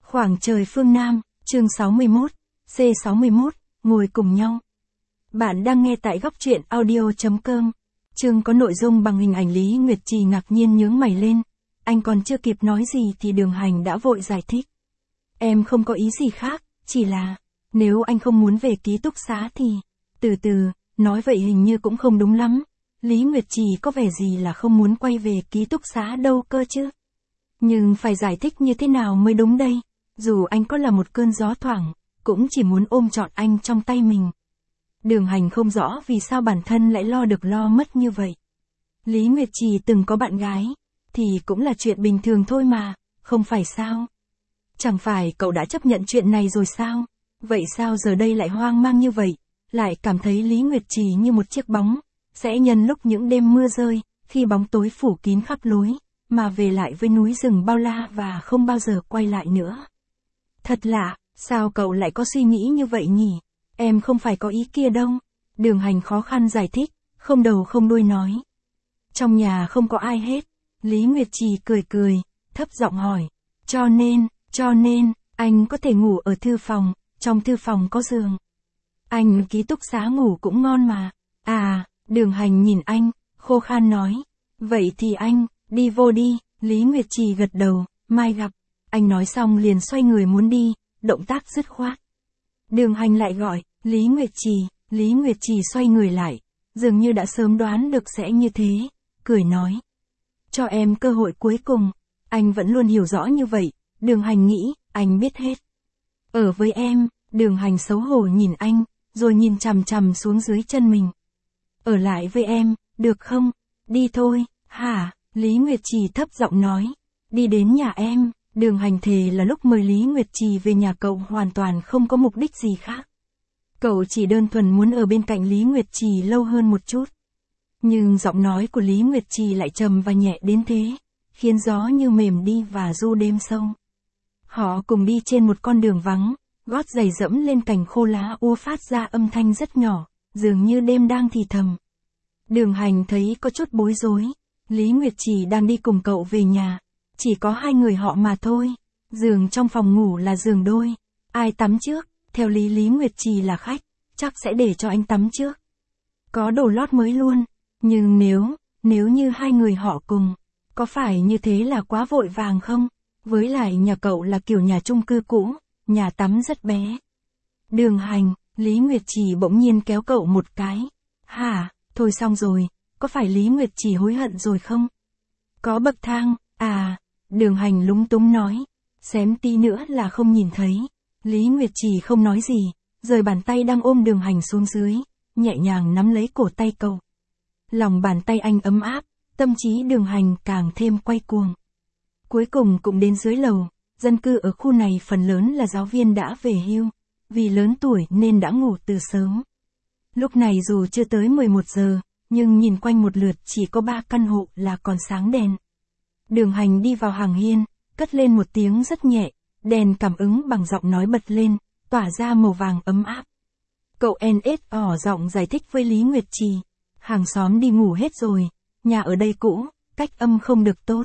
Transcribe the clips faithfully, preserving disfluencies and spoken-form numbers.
Khoảng trời phương Nam, chương sáu mươi mốt, C sáu mươi mốt, ngồi cùng nhau. Bạn đang nghe tại góc truyện audio.com. Chương có nội dung bằng hình ảnh. Lý Nguyệt Trì ngạc nhiên nhướng mày lên. Anh còn chưa kịp nói gì thì Đường Hành đã vội giải thích. Em không có ý gì khác, chỉ là, nếu anh không muốn về ký túc xá thì, từ từ, nói vậy hình như cũng không đúng lắm. Lý Nguyệt Trì có vẻ gì là không muốn quay về ký túc xá đâu cơ chứ. Nhưng phải giải thích như thế nào mới đúng đây? Dù anh có là một cơn gió thoảng, cũng chỉ muốn ôm trọn anh trong tay mình. Đường Hành không rõ vì sao bản thân lại lo được lo mất như vậy. Lý Nguyệt Trì từng có bạn gái, thì cũng là chuyện bình thường thôi mà, không phải sao? Chẳng phải cậu đã chấp nhận chuyện này rồi sao? Vậy sao giờ đây lại hoang mang như vậy? Lại cảm thấy Lý Nguyệt Trì như một chiếc bóng, sẽ nhân lúc những đêm mưa rơi, khi bóng tối phủ kín khắp lối, mà về lại với núi rừng bao la và không bao giờ quay lại nữa. Thật lạ, sao cậu lại có suy nghĩ như vậy nhỉ? Em không phải có ý kia đâu. Đường Hành khó khăn giải thích, không đầu không đuôi nói. Trong nhà không có ai hết. Lý Nguyệt Trì cười cười, thấp giọng hỏi. Cho nên, cho nên, anh có thể ngủ ở thư phòng, trong thư phòng có giường. Anh ký túc xá ngủ cũng ngon mà. À, Đường Hành nhìn anh, khô khan nói. Vậy thì anh, đi vô đi. Lý Nguyệt Trì gật đầu, mai gặp. Anh nói xong liền xoay người muốn đi, động tác dứt khoát. Đường Hành lại gọi, Lý Nguyệt Trì. Lý Nguyệt Trì xoay người lại, dường như đã sớm đoán được sẽ như thế, cười nói. Cho em cơ hội cuối cùng, anh vẫn luôn hiểu rõ như vậy. Đường Hành nghĩ, anh biết hết. Ở với em. Đường Hành xấu hổ nhìn anh, rồi nhìn chằm chằm xuống dưới chân mình. Ở lại với em, được không? Đi thôi. Hả? Lý Nguyệt Trì thấp giọng nói. Đi đến nhà em. Đường Hành thề là lúc mời Lý Nguyệt Trì về nhà cậu hoàn toàn không có mục đích gì khác. Cậu chỉ đơn thuần muốn ở bên cạnh Lý Nguyệt Trì lâu hơn một chút. Nhưng giọng nói của Lý Nguyệt Trì lại trầm và nhẹ đến thế, khiến gió như mềm đi và du đêm sâu. Họ cùng đi trên một con đường vắng, gót giày dẫm lên cành khô lá úa phát ra âm thanh rất nhỏ, dường như đêm đang thì thầm. Đường Hành thấy có chút bối rối. Lý Nguyệt Trì đang đi cùng cậu về nhà. Chỉ có hai người họ mà thôi. Giường trong phòng ngủ là giường đôi. Ai tắm trước? Theo lý Lý Nguyệt Trì là khách, chắc sẽ để cho anh tắm trước. Có đồ lót mới luôn. Nhưng nếu, nếu như hai người họ cùng, có phải như thế là quá vội vàng không? Với lại nhà cậu là kiểu nhà chung cư cũ, nhà tắm rất bé. Đường Hành, Lý Nguyệt Trì bỗng nhiên kéo cậu một cái. Hả, thôi xong rồi, có phải Lý Nguyệt Trì hối hận rồi không? Có bậc thang, à, Đường Hành lúng túng nói. Xém tí nữa là không nhìn thấy. Lý Nguyệt Trì không nói gì, rời bàn tay đang ôm Đường Hành xuống dưới, nhẹ nhàng nắm lấy cổ tay cậu. Lòng bàn tay anh ấm áp, tâm trí Đường Hành càng thêm quay cuồng. Cuối cùng cũng đến dưới lầu, dân cư ở khu này phần lớn là giáo viên đã về hưu, vì lớn tuổi nên đã ngủ từ sớm. Lúc này dù chưa tới mười một giờ, nhưng nhìn quanh một lượt chỉ có ba căn hộ là còn sáng đèn. Đường Hành đi vào hàng hiên, cất lên một tiếng rất nhẹ, đèn cảm ứng bằng giọng nói bật lên, tỏa ra màu vàng ấm áp. Cậu en ét ỏ giọng giải thích với Lý Nguyệt Trì. Hàng xóm đi ngủ hết rồi, nhà ở đây cũ, cách âm không được tốt.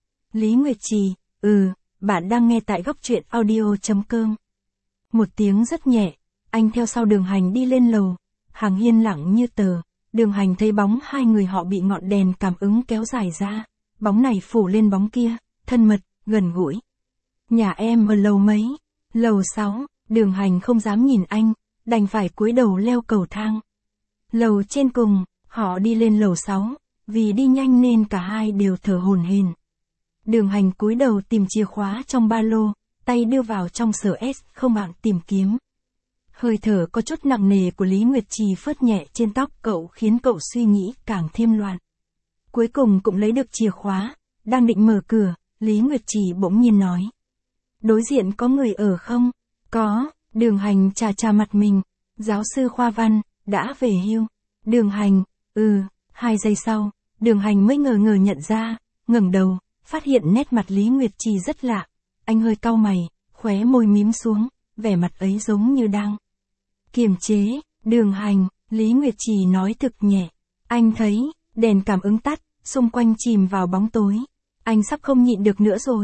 Lý Nguyệt Trì, ừ, bạn đang nghe tại góc truyện audio.com. Một tiếng rất nhẹ, anh theo sau Đường Hành đi lên lầu. Hàng hiên lặng như tờ, Đường Hành thấy bóng hai người họ bị ngọn đèn cảm ứng kéo dài ra. Bóng này phủ lên bóng kia, thân mật, gần gũi. Nhà em ở lầu mấy? Lầu sáu. Đường Hành không dám nhìn anh, đành phải cúi đầu leo cầu thang. Lầu trên cùng, họ đi lên lầu sáu, vì đi nhanh nên cả hai đều thở hổn hển. Đường Hành cúi đầu tìm chìa khóa trong ba lô, tay đưa vào trong sở S không bảng tìm kiếm. Hơi thở có chút nặng nề của Lý Nguyệt Trì phớt nhẹ trên tóc cậu khiến cậu suy nghĩ càng thêm loạn. Cuối cùng cũng lấy được chìa khóa, đang định mở cửa, Lý Nguyệt Trì bỗng nhiên nói. Đối diện có người ở không? Có. Đường Hành chà chà mặt mình. Giáo sư khoa văn, đã về hưu. Đường Hành, ừ. Hai giây sau, Đường Hành mới ngờ ngờ nhận ra, ngẩng đầu, phát hiện nét mặt Lý Nguyệt Trì rất lạ. Anh hơi cau mày, khóe môi mím xuống, vẻ mặt ấy giống như đang kiềm chế. Đường Hành, Lý Nguyệt Trì nói thực nhẹ. Anh thấy, đèn cảm ứng tắt, xung quanh chìm vào bóng tối. Anh sắp không nhịn được nữa rồi.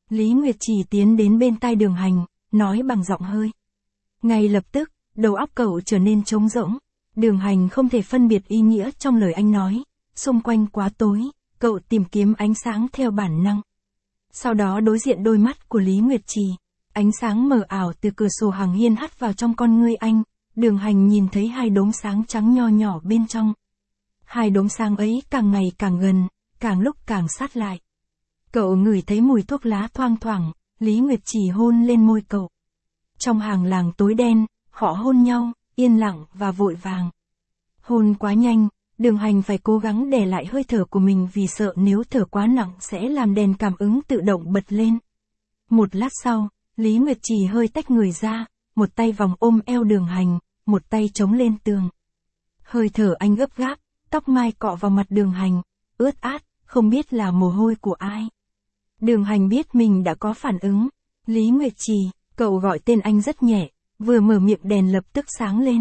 Lý Nguyệt Trì tiến đến bên tai Đường Hành, nói bằng giọng hơi. Ngay lập tức, đầu óc cậu trở nên trống rỗng. Đường Hành không thể phân biệt ý nghĩa trong lời anh nói. Xung quanh quá tối, cậu tìm kiếm ánh sáng theo bản năng. Sau đó đối diện đôi mắt của Lý Nguyệt Trì. Ánh sáng mờ ảo từ cửa sổ hàng hiên hắt vào trong con ngươi anh. Đường Hành nhìn thấy hai đốm sáng trắng nho nhỏ bên trong. Hai đốm sáng ấy càng ngày càng gần, càng lúc càng sát lại. Cậu ngửi thấy mùi thuốc lá thoang thoảng, Lý Nguyệt Trì hôn lên môi cậu. Trong hàng làng tối đen, họ hôn nhau, yên lặng và vội vàng. Hôn quá nhanh, Đường Hành phải cố gắng đè lại hơi thở của mình vì sợ nếu thở quá nặng sẽ làm đèn cảm ứng tự động bật lên. Một lát sau, Lý Nguyệt Trì hơi tách người ra, một tay vòng ôm eo Đường Hành, một tay chống lên tường. Hơi thở anh gấp gáp, tóc mai cọ vào mặt Đường Hành, ướt át, không biết là mồ hôi của ai. Đường Hành biết mình đã có phản ứng. Lý Nguyệt Trì, cậu gọi tên anh rất nhẹ, vừa mở miệng đèn lập tức sáng lên.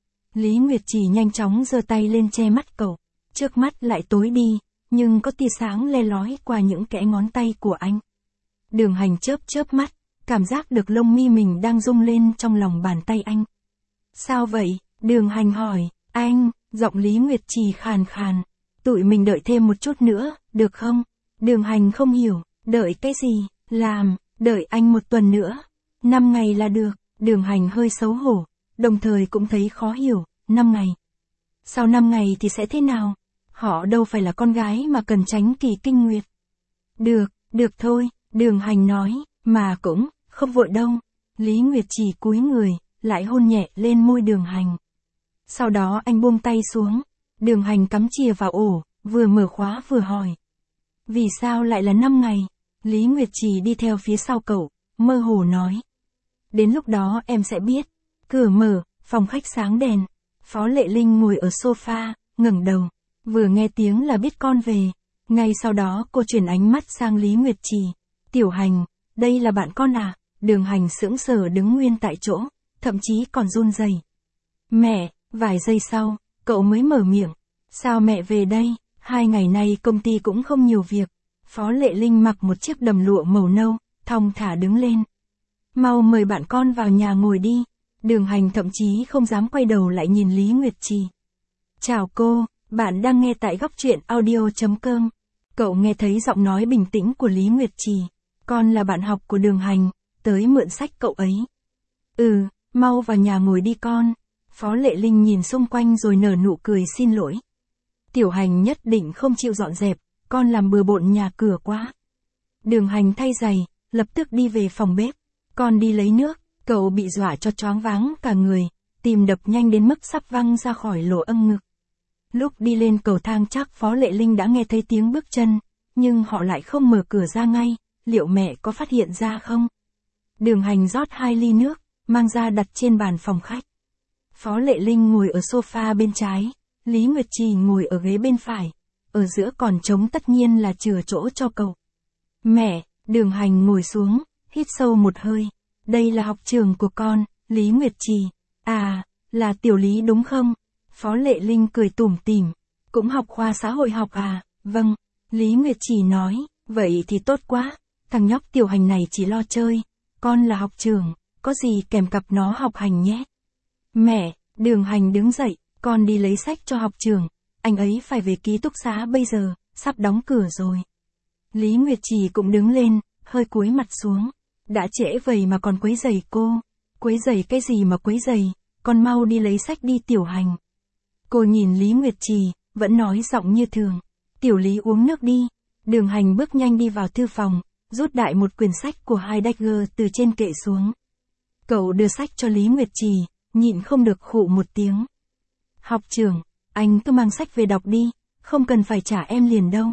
Lý Nguyệt Trì nhanh chóng giơ tay lên che mắt cậu, trước mắt lại tối đi, nhưng có tia sáng le lói qua những kẽ ngón tay của anh. Đường Hành chớp chớp mắt, cảm giác được lông mi mình đang rung lên trong lòng bàn tay anh. Sao vậy? Đường Hành hỏi. Anh, giọng Lý Nguyệt Trì khàn khàn. Tụi mình đợi thêm một chút nữa, được không? Đường Hành không hiểu, đợi cái gì? Làm, đợi anh một tuần nữa. Năm ngày là được. Đường Hành hơi xấu hổ, đồng thời cũng thấy khó hiểu. Năm ngày. Sau năm ngày thì sẽ thế nào? Họ đâu phải là con gái mà cần tránh kỳ kinh nguyệt. Được, được thôi, Đường Hành nói, mà cũng không vội đâu. Lý Nguyệt Trì cúi người, lại hôn nhẹ lên môi Đường Hành. Sau đó anh buông tay xuống. Đường Hành cắm chìa vào ổ, vừa mở khóa vừa hỏi. Vì sao lại là năm ngày? Lý Nguyệt Trì đi theo phía sau cậu, mơ hồ nói. Đến lúc đó em sẽ biết. Cửa mở, phòng khách sáng đèn. Phó Lệ Linh ngồi ở sofa, ngẩng đầu. Vừa nghe tiếng là biết con về. Ngay sau đó cô chuyển ánh mắt sang Lý Nguyệt Trì. Tiểu Hành, đây là bạn con à? Đường Hành sững sờ đứng nguyên tại chỗ, thậm chí còn run rẩy. Mẹ, vài giây sau, cậu mới mở miệng. Sao mẹ về đây? Hai ngày nay công ty cũng không nhiều việc. Phó Lệ Linh mặc một chiếc đầm lụa màu nâu, thong thả đứng lên. Mau mời bạn con vào nhà ngồi đi. Đường Hành thậm chí không dám quay đầu lại nhìn Lý Nguyệt Trì. Chào cô, bạn đang nghe tại góc truyện audio chấm com. Cậu nghe thấy giọng nói bình tĩnh của Lý Nguyệt Trì. Con là bạn học của Đường Hành, tới mượn sách cậu ấy. Ừ, mau vào nhà ngồi đi con. Phó Lệ Linh nhìn xung quanh rồi nở nụ cười xin lỗi. Tiểu Hành nhất định không chịu dọn dẹp, con làm bừa bộn nhà cửa quá. Đường Hành thay giày, lập tức đi về phòng bếp. Con đi lấy nước, cậu bị dọa cho choáng váng cả người, tim đập nhanh đến mức sắp văng ra khỏi lỗ âm ngực. Lúc đi lên cầu thang chắc Phó Lệ Linh đã nghe thấy tiếng bước chân, nhưng họ lại không mở cửa ra ngay, liệu mẹ có phát hiện ra không? Đường Hành rót hai ly nước, mang ra đặt trên bàn phòng khách. Phó Lệ Linh ngồi ở sofa bên trái, Lý Nguyệt Trì ngồi ở ghế bên phải, ở giữa còn trống tất nhiên là chừa chỗ cho cậu. Mẹ, Đường Hành ngồi xuống, hít sâu một hơi. Đây là học trường của con, Lý Nguyệt Trì. À, là Tiểu Lý đúng không? Phó Lệ Linh cười tủm tỉm. Cũng học khoa xã hội học à? Vâng, Lý Nguyệt Trì nói. Vậy thì tốt quá, thằng nhóc Tiểu Hành này chỉ lo chơi. Con là học trường, có gì kèm cặp nó học hành nhé. Mẹ, Đường Hành đứng dậy, con đi lấy sách cho học trường. Anh ấy phải về ký túc xá bây giờ, sắp đóng cửa rồi. Lý Nguyệt Trì cũng đứng lên, hơi cúi mặt xuống. Đã trễ vậy mà còn quấy rầy cô. Quấy rầy cái gì mà quấy rầy, con mau đi lấy sách đi Tiểu Hành. Cô nhìn Lý Nguyệt Trì, vẫn nói giọng như thường. Tiểu Lý uống nước đi. Đường Hành bước nhanh đi vào thư phòng, rút đại một quyển sách của Heidegger từ trên kệ xuống. Cậu đưa sách cho Lý Nguyệt Trì, nhịn không được khụ một tiếng. Học trưởng, anh cứ mang sách về đọc đi, không cần phải trả em liền đâu.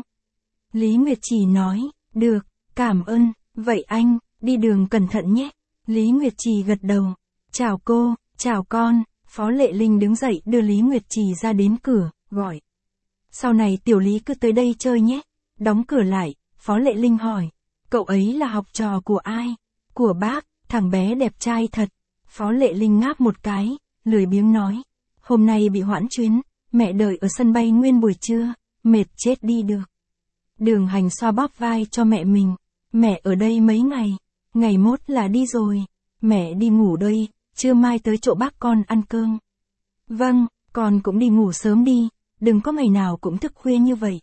Lý Nguyệt Trì nói, được, cảm ơn, vậy anh, đi đường cẩn thận nhé. Lý Nguyệt Trì gật đầu. Chào cô, chào con. Phó Lệ Linh đứng dậy đưa Lý Nguyệt Trì ra đến cửa, gọi. Sau này Tiểu Lý cứ tới đây chơi nhé. Đóng cửa lại, Phó Lệ Linh hỏi. Cậu ấy là học trò của ai? Của bác, thằng bé đẹp trai thật. Phó Lệ Linh ngáp một cái, lười biếng nói. Hôm nay bị hoãn chuyến, mẹ đợi ở sân bay nguyên buổi trưa, mệt chết đi được. Đường Hành xoa bóp vai cho mẹ mình. Mẹ ở đây mấy ngày, ngày mốt là đi rồi. Mẹ đi ngủ đây, trưa mai tới chỗ bác con ăn cơm. Vâng, con cũng đi ngủ sớm đi, đừng có ngày nào cũng thức khuya như vậy.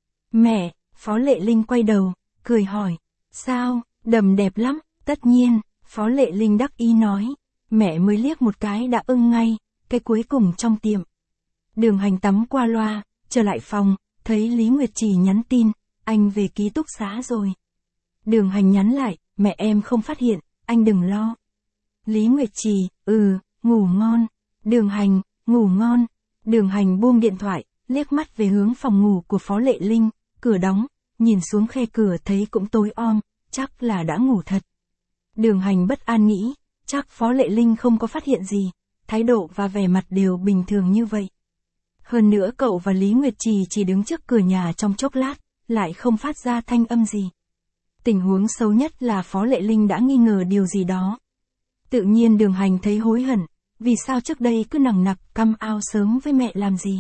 Mẹ, Phó Lệ Linh quay đầu, cười hỏi, sao, đầm đẹp lắm, tất nhiên, Phó Lệ Linh đắc ý nói. Mẹ mới liếc một cái đã ưng ngay, cái cuối cùng trong tiệm. Đường Hành tắm qua loa, trở lại phòng, thấy Lý Nguyệt Trì nhắn tin, anh về ký túc xá rồi. Đường Hành nhắn lại, mẹ em không phát hiện, anh đừng lo. Lý Nguyệt Trì, ừ, ngủ ngon. Đường Hành, ngủ ngon. Đường Hành buông điện thoại, liếc mắt về hướng phòng ngủ của Phó Lệ Linh, cửa đóng, nhìn xuống khe cửa thấy cũng tối om, chắc là đã ngủ thật. Đường Hành bất an nghĩ, chắc Phó Lệ Linh không có phát hiện gì, thái độ và vẻ mặt đều bình thường như vậy. Hơn nữa cậu và Lý Nguyệt Trì chỉ đứng trước cửa nhà trong chốc lát, lại không phát ra thanh âm gì. Tình huống xấu nhất là Phó Lệ Linh đã nghi ngờ điều gì đó. Tự nhiên Đường Hành thấy hối hận, vì sao trước đây cứ nằng nặc căm ao sớm với mẹ làm gì.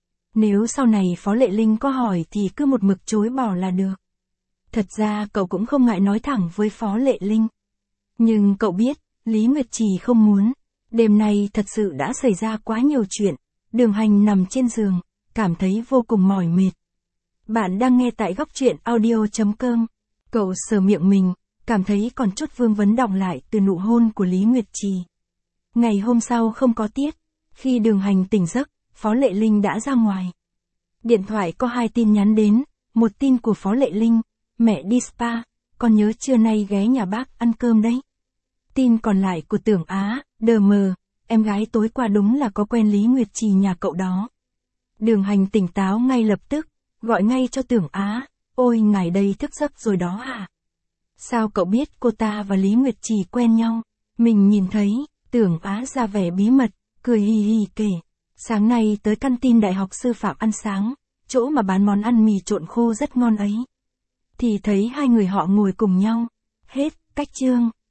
Nếu sau này Phó Lệ Linh có hỏi thì cứ một mực chối bỏ là được. Thật ra cậu cũng không ngại nói thẳng với Phó Lệ Linh. Nhưng cậu biết, Lý Nguyệt Trì không muốn. Đêm nay thật sự đã xảy ra quá nhiều chuyện. Đường Hành nằm trên giường, cảm thấy vô cùng mỏi mệt. Bạn đang nghe tại góc truyện audio chấm com. Cậu sờ miệng mình, cảm thấy còn chút vương vấn đọng lại từ nụ hôn của Lý Nguyệt Trì. Ngày hôm sau không có tiết, khi Đường Hành tỉnh giấc, Phó Lệ Linh đã ra ngoài. Điện thoại có hai tin nhắn đến, một tin của Phó Lệ Linh, mẹ đi spa, con nhớ trưa nay ghé nhà bác ăn cơm đấy. Tin còn lại của Tưởng Á, đờ mờ, em gái tối qua đúng là có quen Lý Nguyệt Trì nhà cậu đó. Đường Hành tỉnh táo ngay lập tức, gọi ngay cho Tưởng Á, ôi ngài đây thức giấc rồi đó à? Sao cậu biết cô ta và Lý Nguyệt Trì quen nhau? Mình nhìn thấy, Tưởng Á ra vẻ bí mật, cười hì hì kể. Sáng nay tới căn tin Đại học Sư phạm ăn sáng, chỗ mà bán món ăn mì trộn khô rất ngon ấy. Thì thấy hai người họ ngồi cùng nhau. Hết, cách chương.